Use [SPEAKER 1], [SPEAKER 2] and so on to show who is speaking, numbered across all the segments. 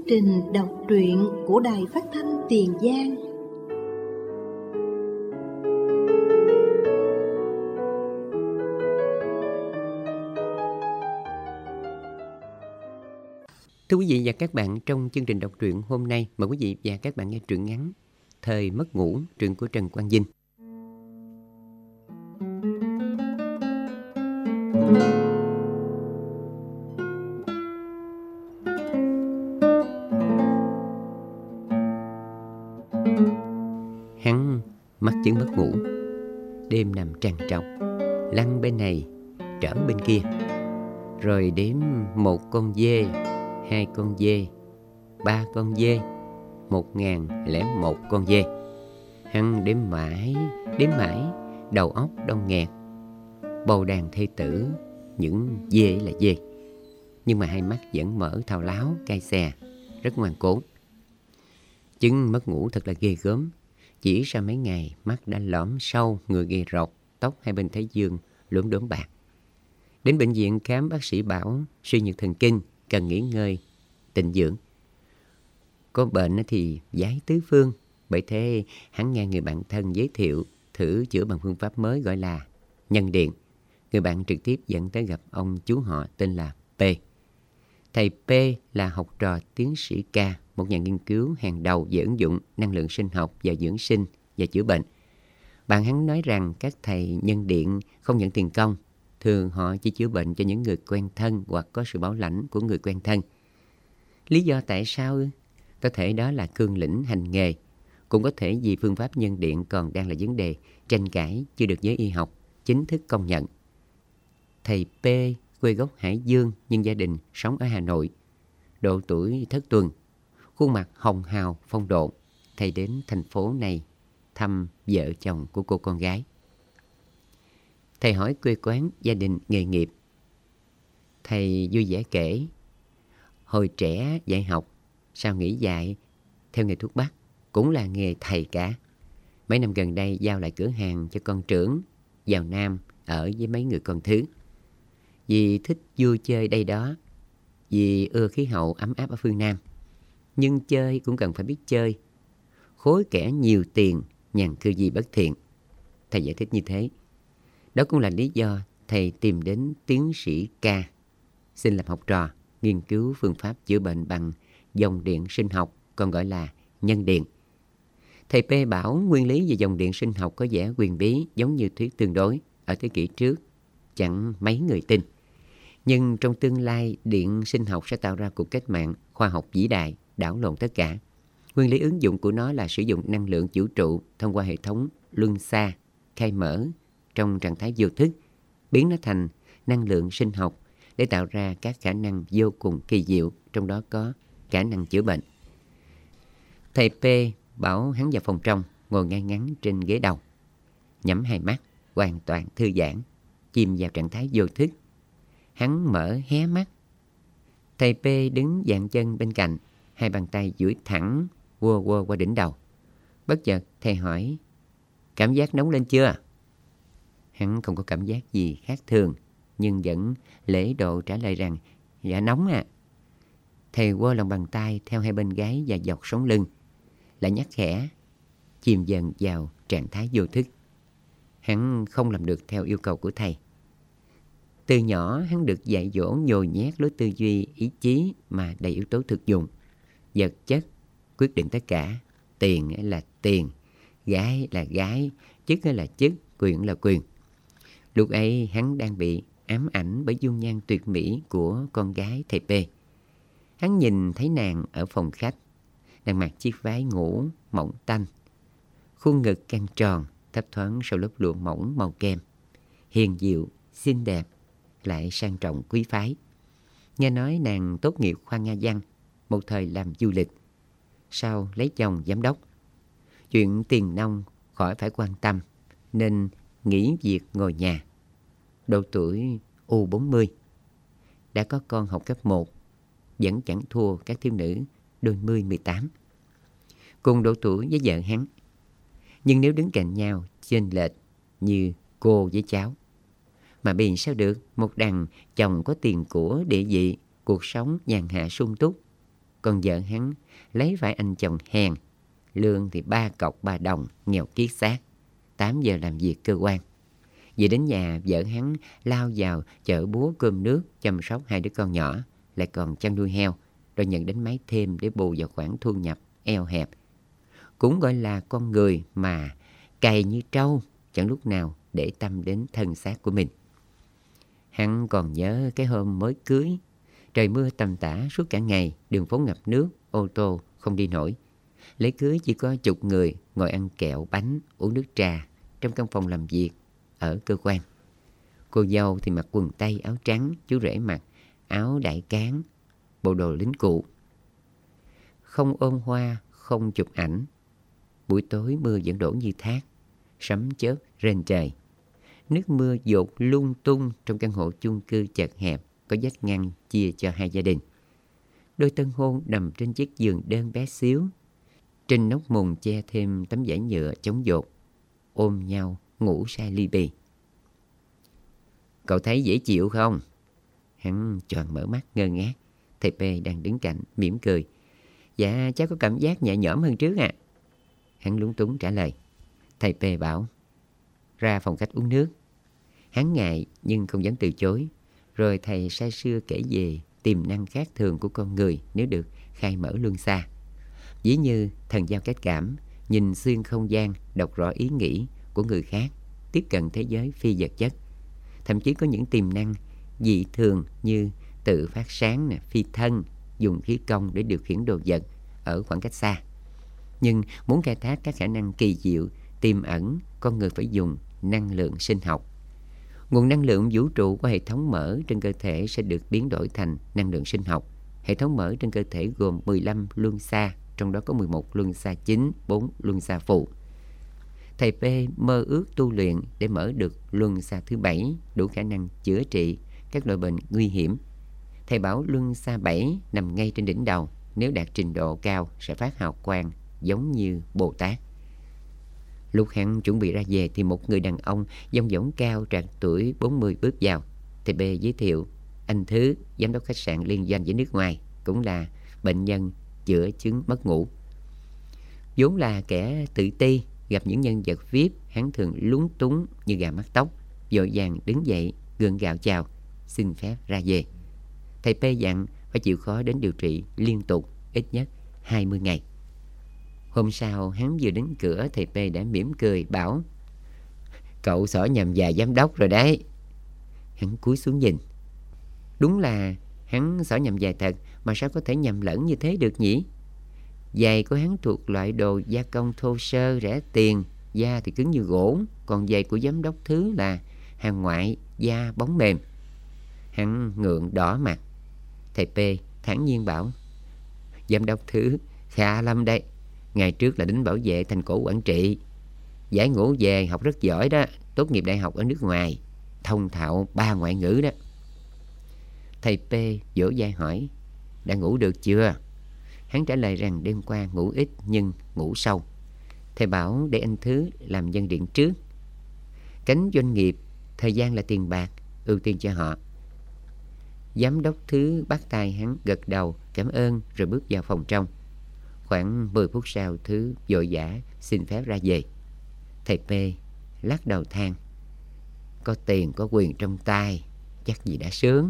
[SPEAKER 1] trình đọc truyện của Đài Phát thanh Tiền Giang.
[SPEAKER 2] Thưa quý vị và các bạn, trong chương trình đọc truyện hôm nay, mời quý vị và các bạn nghe truyện ngắn Thời Mất Ngủ, truyện của Trần Quang Vinh. Hắn mắc chứng mất ngủ, đêm nằm trằn trọc, lăn bên này trở bên kia, rồi đếm 1 con dê, 2 con dê, 3 con dê, 1001 con dê. Hắn đếm mãi, đầu óc đông nghẹt. Bầu đàn thê tử, những dê là dê, nhưng mà hai mắt vẫn mở thao láo, cay xè, rất ngoan cố. Chứng mất ngủ thật là ghê gớm. Chỉ sau mấy ngày, mắt đã lõm sâu, người gầy rộc, tóc hai bên thái dương lốm đốm bạc. Đến bệnh viện khám, bác sĩ bảo suy nhược thần kinh, cần nghỉ ngơi, tịnh dưỡng. Có bệnh thì giái tứ phương, bởi thế hắn nghe người bạn thân giới thiệu thử chữa bằng phương pháp mới gọi là nhân điện. Người bạn trực tiếp dẫn tới gặp ông chú họ tên là P. Thầy P là học trò tiến sĩ K, một nhà nghiên cứu hàng đầu về ứng dụng năng lượng sinh học và dưỡng sinh và chữa bệnh. Bạn hắn nói rằng các thầy nhân điện không nhận tiền công, thường họ chỉ chữa bệnh cho những người quen thân hoặc có sự bảo lãnh của người quen thân. Lý do tại sao? Có thể đó là cương lĩnh hành nghề, cũng có thể vì phương pháp nhân điện còn đang là vấn đề tranh cãi, chưa được giới y học chính thức công nhận. Thầy P quê gốc Hải Dương nhưng gia đình sống ở Hà Nội. Độ tuổi thất tuần, khuôn mặt hồng hào phong độ. Thầy đến thành phố này thăm vợ chồng của cô con gái. Thầy hỏi quê quán, gia đình, nghề nghiệp. Thầy vui vẻ kể, hồi trẻ dạy học, sau nghỉ dạy theo nghề thuốc bắc, cũng là nghề thầy cả. Mấy năm gần đây giao lại cửa hàng cho con trưởng, vào Nam ở với mấy người con thứ. Vì thích vui chơi đây đó, vì ưa khí hậu ấm áp ở phương Nam. Nhưng chơi cũng cần phải biết chơi. Khối kẻ nhiều tiền, nhàn cư gì bất thiện. Thầy giải thích như thế. Đó cũng là lý do thầy tìm đến tiến sĩ K, xin làm học trò, nghiên cứu phương pháp chữa bệnh bằng dòng điện sinh học, còn gọi là nhân điện. Thầy P bảo nguyên lý về dòng điện sinh học có vẻ huyền bí, giống như thuyết tương đối ở thế kỷ trước, chẳng mấy người tin. Nhưng trong tương lai, điện sinh học sẽ tạo ra cuộc cách mạng khoa học vĩ đại, đảo lộn tất cả. Nguyên lý ứng dụng của nó là sử dụng năng lượng vũ trụ thông qua hệ thống luân xa, khai mở trong trạng thái vô thức, biến nó thành năng lượng sinh học để tạo ra các khả năng vô cùng kỳ diệu, trong đó có khả năng chữa bệnh. Thầy P bảo hắn vào phòng trong, ngồi ngay ngắn trên ghế đầu, nhắm hai mắt, hoàn toàn thư giãn, chìm vào trạng thái vô thức. Hắn mở hé mắt. Thầy P đứng dạn chân bên cạnh, hai bàn tay duỗi thẳng, quơ qua đỉnh đầu. Bất chợt thầy hỏi, cảm giác nóng lên chưa? Hắn không có cảm giác gì khác thường, nhưng vẫn lễ độ trả lời rằng, dạ nóng à. Thầy quơ lòng bàn tay theo hai bên gáy và dọc sống lưng, lại nhắc khẽ, chìm dần vào trạng thái vô thức. Hắn không làm được theo yêu cầu của thầy. Từ nhỏ hắn được dạy dỗ nhồi nhét lối tư duy, ý chí mà đầy yếu tố thực dụng. Vật chất quyết định tất cả, tiền là tiền, gái là gái, chức là chức, quyền là quyền. Lúc ấy hắn đang bị ám ảnh bởi dung nhan tuyệt mỹ của con gái thầy P. Hắn nhìn thấy nàng ở phòng khách, đang mặc chiếc váy ngủ mỏng tanh, khuôn ngực căng tròn thấp thoáng sau lớp lụa mỏng màu kem, hiền diệu, xinh đẹp, lại sang trọng quý phái. Nghe nói nàng tốt nghiệp khoa Nga văn, một thời làm du lịch, sau lấy chồng giám đốc. Chuyện tiền nong khỏi phải quan tâm, nên nghỉ việc ngồi nhà. Độ tuổi U40, đã có con học cấp 1, vẫn chẳng thua các thiếu nữ đôi 18. Cùng độ tuổi với vợ hắn. Nhưng nếu đứng cạnh nhau chênh lệch như cô với cháu. Mà biền sao được, một đằng chồng có tiền của địa vị, cuộc sống nhàn hạ sung túc, còn vợ hắn lấy phải anh chồng hèn, lương thì 3 cọc 3 đồng, nghèo kiết xác, 8 giờ làm việc cơ quan. Về đến nhà, vợ hắn lao vào chợ búa cơm nước, chăm sóc 2 đứa con nhỏ, lại còn chăn nuôi heo, rồi nhận đánh máy thêm để bù vào khoản thu nhập eo hẹp. Cũng gọi là con người mà cày như trâu, chẳng lúc nào để tâm đến thân xác của mình. Hắn còn nhớ cái hôm mới cưới, trời mưa tầm tã suốt cả ngày, đường phố ngập nước, ô tô không đi nổi. Lễ cưới chỉ có chục người ngồi ăn kẹo, bánh, uống nước trà trong căn phòng làm việc ở cơ quan. Cô dâu thì mặc quần tây áo trắng, chú rể mặc áo đại cán, bộ đồ lính cụ. Không ôm hoa, không chụp ảnh. Buổi tối mưa vẫn đổ như thác, sấm chớp rền trời. Nước mưa dột lung tung trong căn hộ chung cư chật hẹp, có vách ngăn chia cho 2 gia đình. Đôi tân hôn nằm trên chiếc giường đơn bé xíu. Trên nóc mùng che thêm tấm vải nhựa chống dột, ôm nhau ngủ say ly bì. Cậu thấy dễ chịu không? Hắn choàng mở mắt ngơ ngác. Thầy P đang đứng cạnh mỉm cười. Dạ cháu có cảm giác nhẹ nhõm hơn trước ạ. Hắn lúng túng trả lời. Thầy P bảo ra phòng khách uống nước. Hắn ngại nhưng không dám từ chối. Rồi thầy say sưa kể về tiềm năng khác thường của con người nếu được khai mở luân xa. Ví như thần giao cách cảm, nhìn xuyên không gian, đọc rõ ý nghĩ của người khác, tiếp cận thế giới phi vật chất. Thậm chí có những tiềm năng dị thường như tự phát sáng, phi thân, dùng khí công để điều khiển đồ vật ở khoảng cách xa. Nhưng muốn khai thác các khả năng kỳ diệu tiềm ẩn, con người phải dùng năng lượng sinh học. Nguồn năng lượng vũ trụ của hệ thống mỡ trên cơ thể sẽ được biến đổi thành năng lượng sinh học. Hệ thống mỡ trên cơ thể gồm 15 luân xa, trong đó có 11 luân xa chính, 4 luân xa phụ. Thầy P mơ ước tu luyện để mở được luân xa thứ 7, đủ khả năng chữa trị các loại bệnh nguy hiểm. Thầy bảo luân xa 7 nằm ngay trên đỉnh đầu, nếu đạt trình độ cao sẽ phát hào quang giống như Bồ Tát. Lúc hắn chuẩn bị ra về thì một người đàn ông dong dỏng cao trạc tuổi 40 bước vào. Thầy B giới thiệu anh Thứ, giám đốc khách sạn liên doanh với nước ngoài, cũng là bệnh nhân chữa chứng mất ngủ. Vốn là kẻ tự ti, gặp những nhân vật VIP, hắn thường lúng túng như gà mắc tóc, vội vàng đứng dậy gượng gạo chào, xin phép ra về. Thầy P dặn phải chịu khó đến điều trị liên tục ít nhất 20 ngày. Hôm sau hắn vừa đến cửa, thầy P đã mỉm cười bảo cậu xỏ nhầm già giám đốc rồi đấy. Hắn cúi xuống nhìn. Đúng là hắn xỏ nhầm giày thật, mà sao có thể nhầm lẫn như thế được nhỉ? Giày của hắn thuộc loại đồ gia công thô sơ rẻ tiền, da thì cứng như gỗ, còn giày của giám đốc Thứ là hàng ngoại, da bóng mềm. Hắn ngượng đỏ mặt. Thầy P thản nhiên bảo giám đốc Thứ khá lắm đấy, ngày trước là lính bảo vệ thành cổ quản trị, giải ngũ về học rất giỏi đó, tốt nghiệp đại học ở nước ngoài, thông thạo 3 ngoại ngữ đó. Thầy P vỗ vai hỏi đã ngủ được chưa? Hắn trả lời rằng đêm qua ngủ ít nhưng ngủ sâu. Thầy bảo để anh Thứ làm nhân điện trước. Cánh doanh nghiệp, thời gian là tiền bạc, ưu tiên cho họ. Giám đốc Thứ bắt tay hắn gật đầu cảm ơn rồi bước vào phòng trong. Khoảng 10 phút sau, Thứ vội vã xin phép ra về. Thầy P lắc đầu than có tiền có quyền trong tay, chắc gì đã sướng.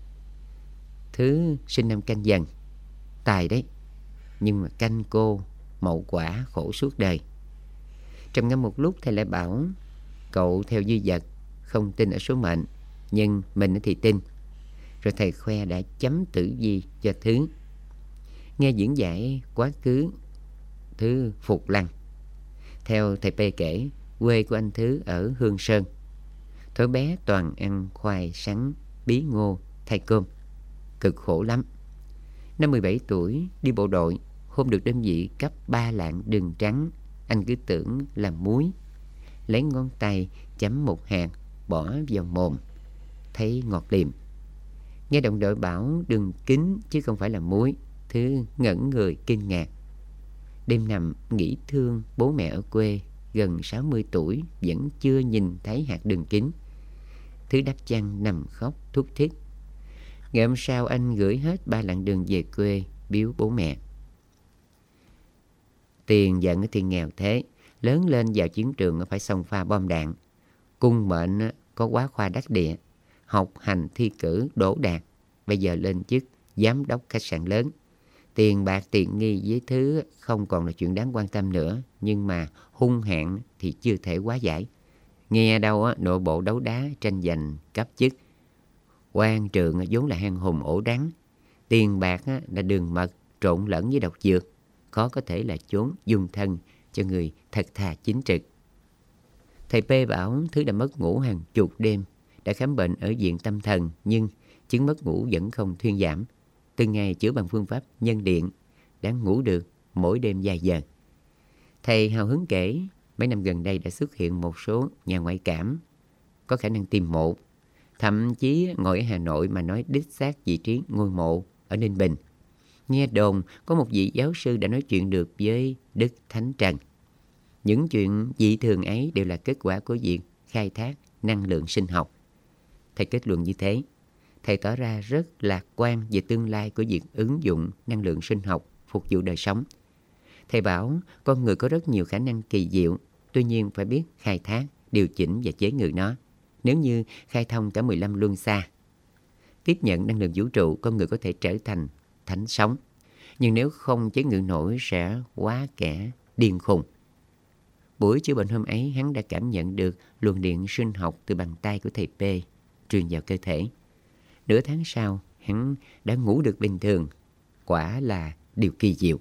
[SPEAKER 2] Thứ sinh năm Canh Dần, tài đấy, nhưng mà canh cô mậu quả khổ suốt đời. Trầm ngâm một lúc, thầy lại bảo cậu theo dư vật, không tin ở số mệnh, nhưng mình thì tin. Rồi thầy khoe đã chấm tử vi cho Thứ. Nghe diễn giải quá khứ, Thứ phục lăng. Theo thầy P kể, quê của anh Thứ ở Hương Sơn. Thuở bé toàn ăn khoai sắn, bí ngô, thay cơm, cực khổ lắm. Năm 17 tuổi đi bộ đội, hôm được đơn vị cấp 3 lạng đường trắng, anh cứ tưởng là muối, lấy ngón tay chấm một hạt bỏ vào mồm, thấy ngọt liềm. Nghe đồng đội bảo đường kính chứ không phải là muối, Thứ ngẩn người kinh ngạc. Đêm nằm nghĩ thương bố mẹ ở quê, gần 60 tuổi vẫn chưa nhìn thấy hạt đường kính. Thứ đắp chăn nằm khóc thút thít. Ngày hôm sau anh gửi hết 3 lạng đường về quê, biếu bố mẹ. Tiền giận thì nghèo thế, lớn lên vào chiến trường phải xông pha bom đạn. Cung mệnh có quá khoa đắc địa, học hành thi cử đỗ đạt, bây giờ lên chức giám đốc khách sạn lớn. Tiền bạc tiện nghi với thứ không còn là chuyện đáng quan tâm nữa, nhưng mà hung hãn thì chưa thể hóa giải. Nghe đâu nội bộ đấu đá tranh giành cấp chức. Quan trường vốn là hang hùm ổ rắn, tiền bạc là đường mật trộn lẫn với độc dược, khó có thể là chốn dung thân cho người thật thà chính trực. Thầy P bảo Thứ đã mất ngủ hàng chục đêm, đã khám bệnh ở viện tâm thần, nhưng chứng mất ngủ vẫn không thuyên giảm. Từng ngày chữa bằng phương pháp nhân điện, đang ngủ được mỗi đêm vài giờ. Thầy hào hứng kể mấy năm gần đây đã xuất hiện một số nhà ngoại cảm có khả năng tìm mộ, thậm chí ngồi ở Hà Nội mà nói đích xác vị trí ngôi mộ ở Ninh Bình. Nghe đồn có một vị giáo sư đã nói chuyện được với Đức Thánh Trần. Những chuyện dị thường ấy đều là kết quả của việc khai thác năng lượng sinh học. Thầy kết luận như thế. Thầy tỏ ra rất lạc quan về tương lai của việc ứng dụng năng lượng sinh học phục vụ đời sống. Thầy bảo con người có rất nhiều khả năng kỳ diệu, tuy nhiên phải biết khai thác, điều chỉnh và chế ngự nó. Nếu như khai thông cả 15 luân xa, tiếp nhận năng lượng vũ trụ, con người có thể trở thành thánh sống. Nhưng nếu không chế ngự nổi sẽ quá kẻ điên khùng. Buổi chữa bệnh hôm ấy, hắn đã cảm nhận được luồng điện sinh học từ bàn tay của thầy P truyền vào cơ thể. Nửa tháng sau, hắn đã ngủ được bình thường. Quả là điều kỳ diệu.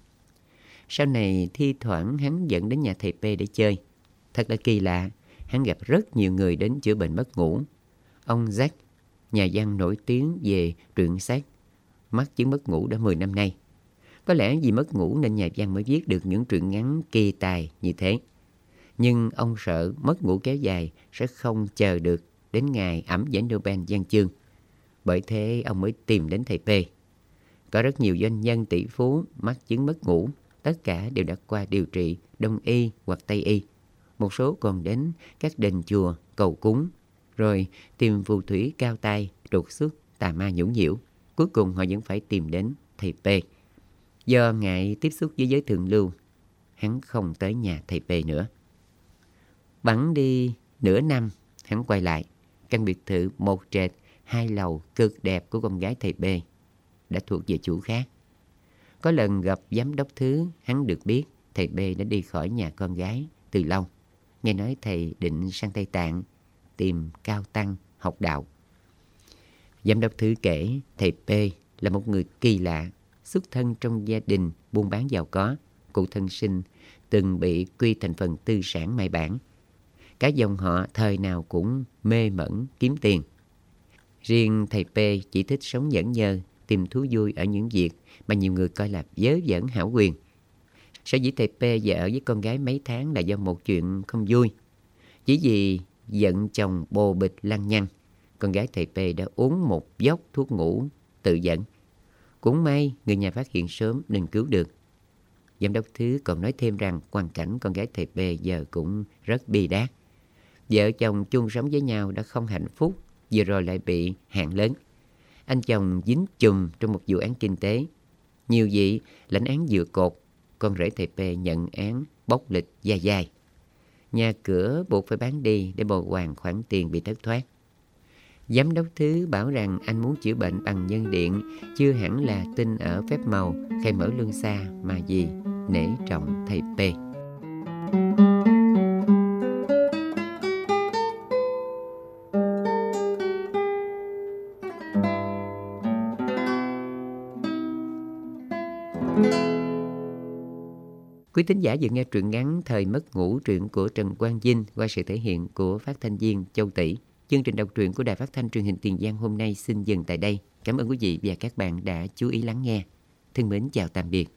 [SPEAKER 2] Sau này, thi thoảng hắn dẫn đến nhà thầy P để chơi. Thật là kỳ lạ, hắn gặp rất nhiều người đến chữa bệnh mất ngủ. Ông Jack, nhà văn nổi tiếng về truyện sách, mắc chứng mất ngủ đã 10 năm nay. Có lẽ vì mất ngủ nên nhà văn mới viết được những truyện ngắn kỳ tài như thế. Nhưng ông sợ mất ngủ kéo dài sẽ không chờ được đến ngày ẵm giải Nobel văn chương. Bởi thế ông mới tìm đến thầy P. Có rất nhiều doanh nhân tỷ phú mắc chứng mất ngủ, tất cả đều đã qua điều trị Đông y hoặc Tây y. Một số còn đến các đền chùa cầu cúng, rồi tìm phù thủy cao tay, trục xuất tà ma nhũng nhiễu. Cuối cùng họ vẫn phải tìm đến thầy P. Do ngại tiếp xúc với giới thượng lưu, hắn không tới nhà thầy P nữa. Bẵng đi nửa năm, hắn quay lại. Căn biệt thự 1 trệt 2 lầu cực đẹp của con gái thầy B đã thuộc về chủ khác. Có lần gặp giám đốc Thứ, hắn được biết thầy B đã đi khỏi nhà con gái từ lâu. Nghe nói thầy định sang Tây Tạng tìm cao tăng học đạo. Giám đốc Thứ kể thầy P là một người kỳ lạ, xuất thân trong gia đình buôn bán giàu có. Cụ thân sinh từng bị quy thành phần tư sản mai bản. Cả dòng họ thời nào cũng mê mẩn kiếm tiền. Riêng thầy P chỉ thích sống nhẫn nhơ, tìm thú vui ở những việc mà nhiều người coi là vớ vẩn hão quyền. Sở dĩ thầy P về ở với con gái mấy tháng là do một chuyện không vui. Chỉ vì giận chồng bồ bịch lăng nhăng, con gái thầy P đã uống một vốc thuốc ngủ tự dẫn. Cũng may người nhà phát hiện sớm nên cứu được. Giám đốc Thứ còn nói thêm rằng hoàn cảnh con gái thầy P giờ cũng rất bi đát. Vợ chồng chung sống với nhau đã không hạnh phúc, vừa rồi lại bị hạn lớn. Anh chồng dính chùm trong một vụ án kinh tế. Nhiều vị lãnh án dựa cột, con rể thầy P nhận án bóc lịch dai dai. Nhà cửa buộc phải bán đi để bồi hoàn khoản tiền bị thất thoát. Giám đốc Thứ bảo rằng anh muốn chữa bệnh bằng nhân điện chưa hẳn là tin ở phép màu khai mở lương xa, mà vì nể trọng thầy P. Quý thính giả vừa nghe truyện ngắn Thời mất ngủ, truyện của Trần Quang Vinh qua sự thể hiện của phát thanh viên Châu Tỷ. Chương trình đọc truyện của Đài Phát thanh Truyền hình Tiền Giang hôm nay xin dừng tại đây. Cảm ơn quý vị và các bạn đã chú ý lắng nghe. Thân mến chào tạm biệt.